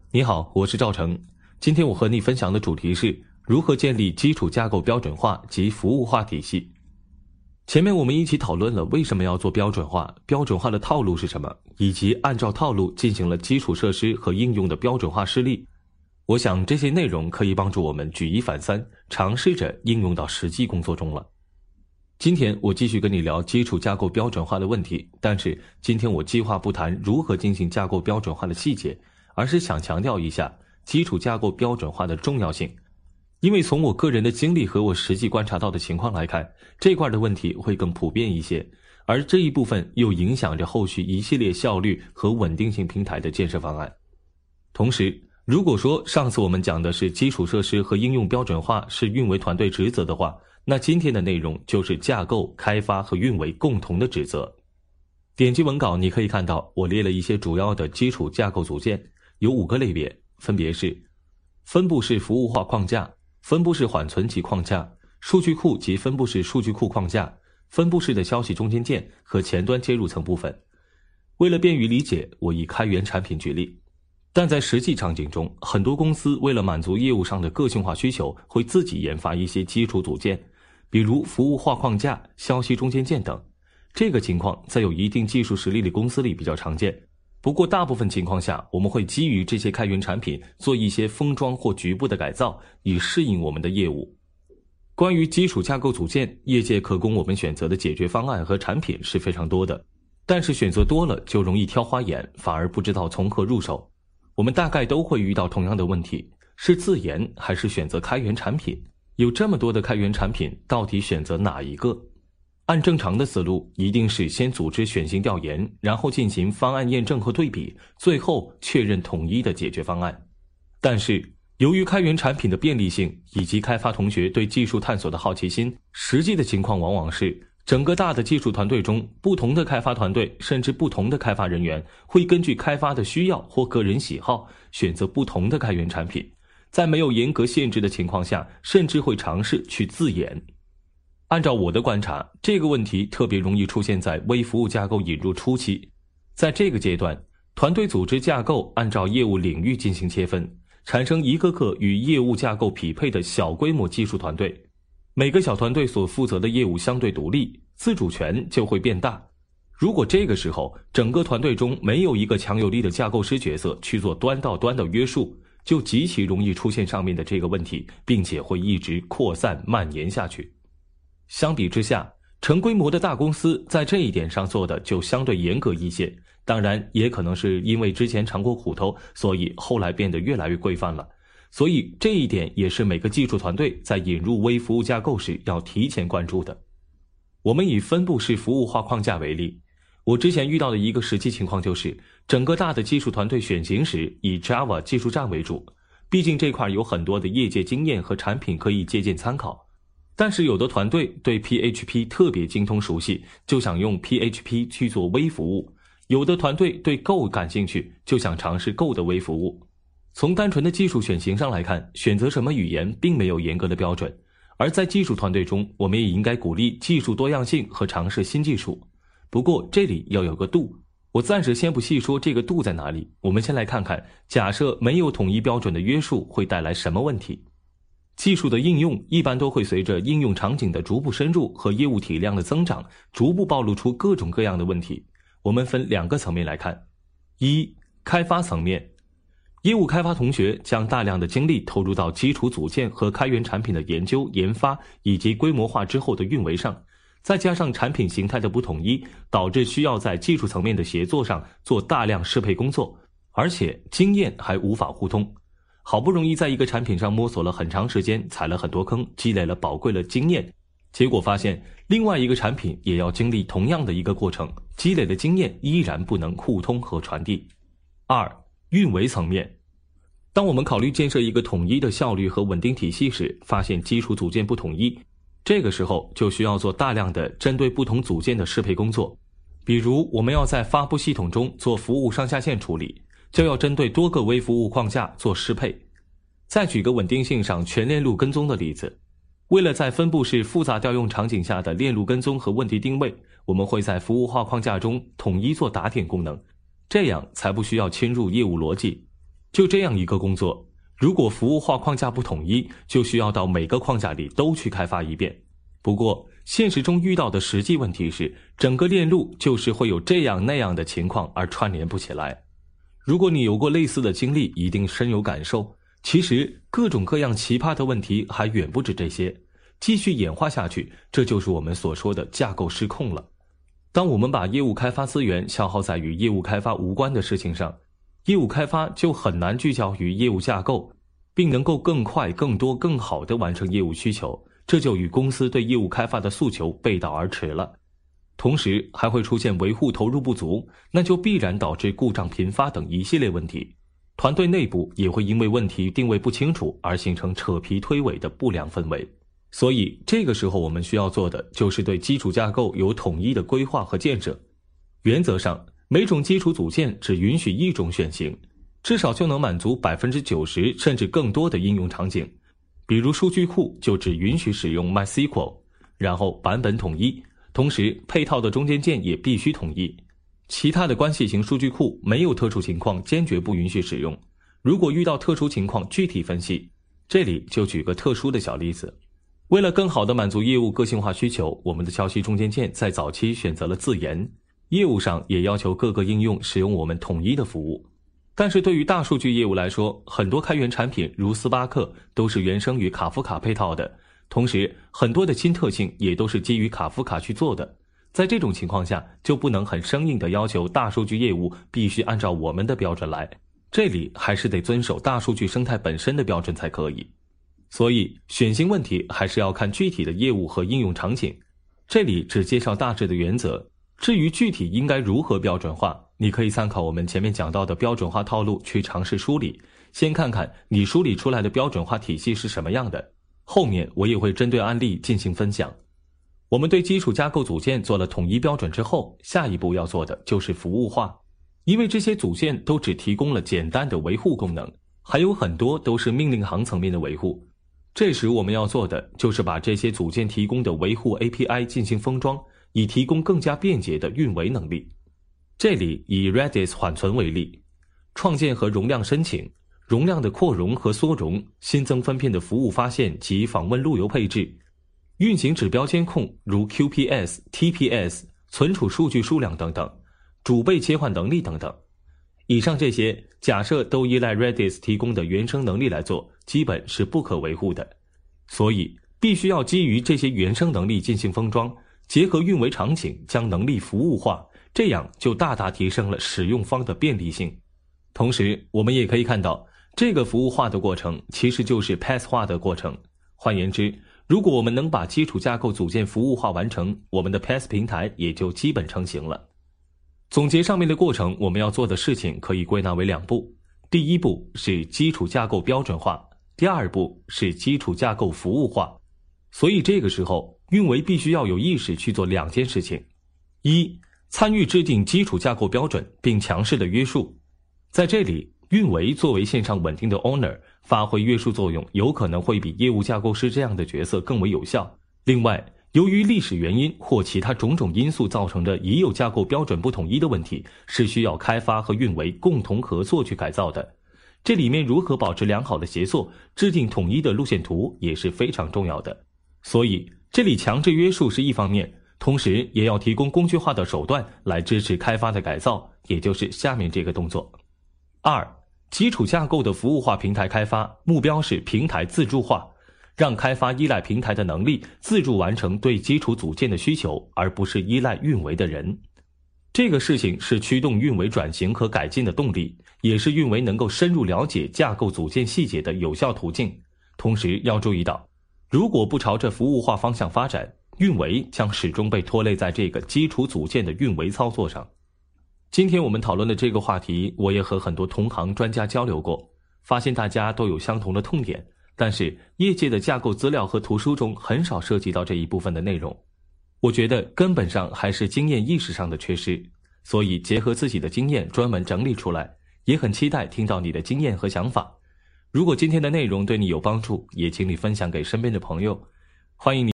你好，我是赵成。今天我和你分享的主题是如何建立基础架构标准化及服务化体系。前面我们一起讨论了为什么要做标准化，标准化的套路是什么，以及按照套路进行了基础设施和应用的标准化示例。我想这些内容可以帮助我们举一反三，尝试着应用到实际工作中了。今天我继续跟你聊基础架构标准化的问题，但是今天我计划不谈如何进行架构标准化的细节，而是想强调一下基础架构标准化的重要性。因为从我个人的经历和我实际观察到的情况来看，这块的问题会更普遍一些，而这一部分又影响着后续一系列效率和稳定性平台的建设方案。同时，如果说上次我们讲的是基础设施和应用标准化是运维团队职责的话，那今天的内容就是架构、开发和运维共同的职责。点击文稿你可以看到我列了一些主要的基础架构组件，有5个类别，分别是分布式服务化框架、分布式缓存及框架、数据库及分布式数据库框架、分布式的消息中间件和前端接入层部分。为了便于理解，我以开源产品举例。但在实际场景中，很多公司为了满足业务上的个性化需求，会自己研发一些基础组件，比如服务化框架、消息中间件等。这个情况在有一定技术实力的公司里比较常见。不过大部分情况下，我们会基于这些开源产品做一些封装或局部的改造，以适应我们的业务。关于基础架构组件，业界可供我们选择的解决方案和产品是非常多的，但是选择多了就容易挑花眼，反而不知道从何入手。我们大概都会遇到同样的问题，是自研还是选择开源产品？有这么多的开源产品，到底选择哪一个？按正常的思路，一定是先组织选型调研，然后进行方案验证和对比，最后确认统一的解决方案。但是，由于开源产品的便利性以及开发同学对技术探索的好奇心，实际的情况往往是整个大的技术团队中，不同的开发团队甚至不同的开发人员会根据开发的需要或个人喜好选择不同的开源产品，在没有严格限制的情况下，甚至会尝试去自研。按照我的观察，这个问题特别容易出现在微服务架构引入初期。在这个阶段，团队组织架构按照业务领域进行切分，产生一个个与业务架构匹配的小规模技术团队。每个小团队所负责的业务相对独立，自主权就会变大。如果这个时候整个团队中没有一个强有力的架构师角色去做端到端的约束，就极其容易出现上面的这个问题，并且会一直扩散蔓延下去。相比之下，成规模的大公司在这一点上做的就相对严格一些，当然也可能是因为之前尝过苦头，所以后来变得越来越规范了。所以这一点也是每个技术团队在引入微服务架构时要提前关注的。我们以分布式服务化框架为例，我之前遇到的一个实际情况就是，整个大的技术团队选型时以 Java 技术栈为主，毕竟这块有很多的业界经验和产品可以借鉴参考。但是有的团队对 PHP 特别精通熟悉，就想用 PHP 去做微服务；有的团队对 Go 感兴趣，就想尝试 Go 的微服务。从单纯的技术选型上来看，选择什么语言并没有严格的标准，而在技术团队中，我们也应该鼓励技术多样性和尝试新技术。不过这里要有个度，我暂时先不细说这个度在哪里，我们先来看看，假设没有统一标准的约束会带来什么问题。技术的应用一般都会随着应用场景的逐步深入和业务体量的增长，逐步暴露出各种各样的问题。我们分2个层面来看。一、开发层面。业务开发同学将大量的精力投入到基础组件和开源产品的研究、研发以及规模化之后的运维上，再加上产品形态的不统一，导致需要在技术层面的协作上做大量适配工作，而且经验还无法互通。好不容易在一个产品上摸索了很长时间，踩了很多坑，积累了宝贵的经验，结果发现另外一个产品也要经历同样的一个过程，积累的经验依然不能互通和传递。2、运维层面。当我们考虑建设一个统一的效率和稳定体系时，发现基础组件不统一，这个时候就需要做大量的针对不同组件的适配工作。比如我们要在发布系统中做服务上下线处理，就要针对多个微服务框架做适配。再举个稳定性上全链路跟踪的例子，为了在分布式复杂调用场景下的链路跟踪和问题定位，我们会在服务化框架中统一做打点功能，这样才不需要侵入业务逻辑。 就这样一个工作，如果服务化框架不统一，就需要到每个框架里都去开发一遍。不过现实中遇到的实际问题是，整个链路就是会有这样那样的情况而串联不起来。如果你有过类似的经历，一定深有感受。其实各种各样奇葩的问题还远不止这些，继续演化下去，这就是我们所说的架构失控了。当我们把业务开发资源消耗在与业务开发无关的事情上，业务开发就很难聚焦于业务架构，并能够更快、更多、更好地完成业务需求，这就与公司对业务开发的诉求背道而驰了。同时还会出现维护投入不足，那就必然导致故障频发等一系列问题。团队内部也会因为问题定位不清楚而形成扯皮推诿的不良氛围。所以这个时候我们需要做的就是对基础架构有统一的规划和建设。原则上，每种基础组件只允许一种选型，至少就能满足 90% 甚至更多的应用场景。比如数据库就只允许使用 MySQL， 然后版本统一，同时配套的中间件也必须统一。其他的关系型数据库没有特殊情况坚决不允许使用。如果遇到特殊情况具体分析，这里就举个特殊的小例子。为了更好地满足业务个性化需求，我们的消息中间件在早期选择了自研，业务上也要求各个应用使用我们统一的服务。但是对于大数据业务来说，很多开源产品如斯巴克都是原生于卡夫卡配套的，同时很多的新特性也都是基于卡夫卡去做的。在这种情况下，就不能很生硬地要求大数据业务必须按照我们的标准来，这里还是得遵守大数据生态本身的标准才可以。所以选型问题还是要看具体的业务和应用场景，这里只介绍大致的原则，至于具体应该如何标准化，你可以参考我们前面讲到的标准化套路去尝试梳理，先看看你梳理出来的标准化体系是什么样的，后面我也会针对案例进行分享。我们对基础架构组件做了统一标准之后，下一步要做的就是服务化。因为这些组件都只提供了简单的维护功能，还有很多都是命令行层面的维护。这时我们要做的就是把这些组件提供的维护 API 进行封装，以提供更加便捷的运维能力。这里以 Redis 缓存为例，创建和容量申请、容量的扩容和缩容、新增分片的服务发现及访问路由配置、运行指标监控如 QPS、TPS、存储数据数量等等，主被切换能力等等。以上这些假设都依赖 Redis 提供的原生能力来做，基本是不可维护的。所以必须要基于这些原生能力进行封装，结合运维场景将能力服务化，这样就大大提升了使用方的便利性。同时我们也可以看到，这个服务化的过程其实就是 PaaS 化的过程。换言之，如果我们能把基础架构组件服务化完成，我们的 PaaS 平台也就基本成型了。总结上面的过程，我们要做的事情可以归纳为2步。第一步是基础架构标准化，第二步是基础架构服务化。所以这个时候，运维必须要有意识去做2件事情。一、参与制定基础架构标准，并强势的约束。在这里，运维作为线上稳定的 owner， 发挥约束作用，有可能会比业务架构师这样的角色更为有效。另外，由于历史原因或其他种种因素造成的已有架构标准不统一的问题，是需要开发和运维共同合作去改造的。这里面如何保持良好的协作，制定统一的路线图也是非常重要的。所以这里强制约束是一方面，同时也要提供工具化的手段来支持开发的改造，也就是下面这个动作。2、基础架构的服务化平台开发，目标是平台自助化，让开发依赖平台的能力，自助完成对基础组件的需求，而不是依赖运维的人。这个事情是驱动运维转型和改进的动力，也是运维能够深入了解架构组件细节的有效途径。同时要注意到，如果不朝着服务化方向发展，运维将始终被拖累在这个基础组件的运维操作上。今天我们讨论的这个话题，我也和很多同行专家交流过，发现大家都有相同的痛点，但是业界的架构资料和图书中很少涉及到这一部分的内容。我觉得根本上还是经验意识上的缺失，所以结合自己的经验专门整理出来，也很期待听到你的经验和想法。如果今天的内容对你有帮助，也请你分享给身边的朋友。欢迎你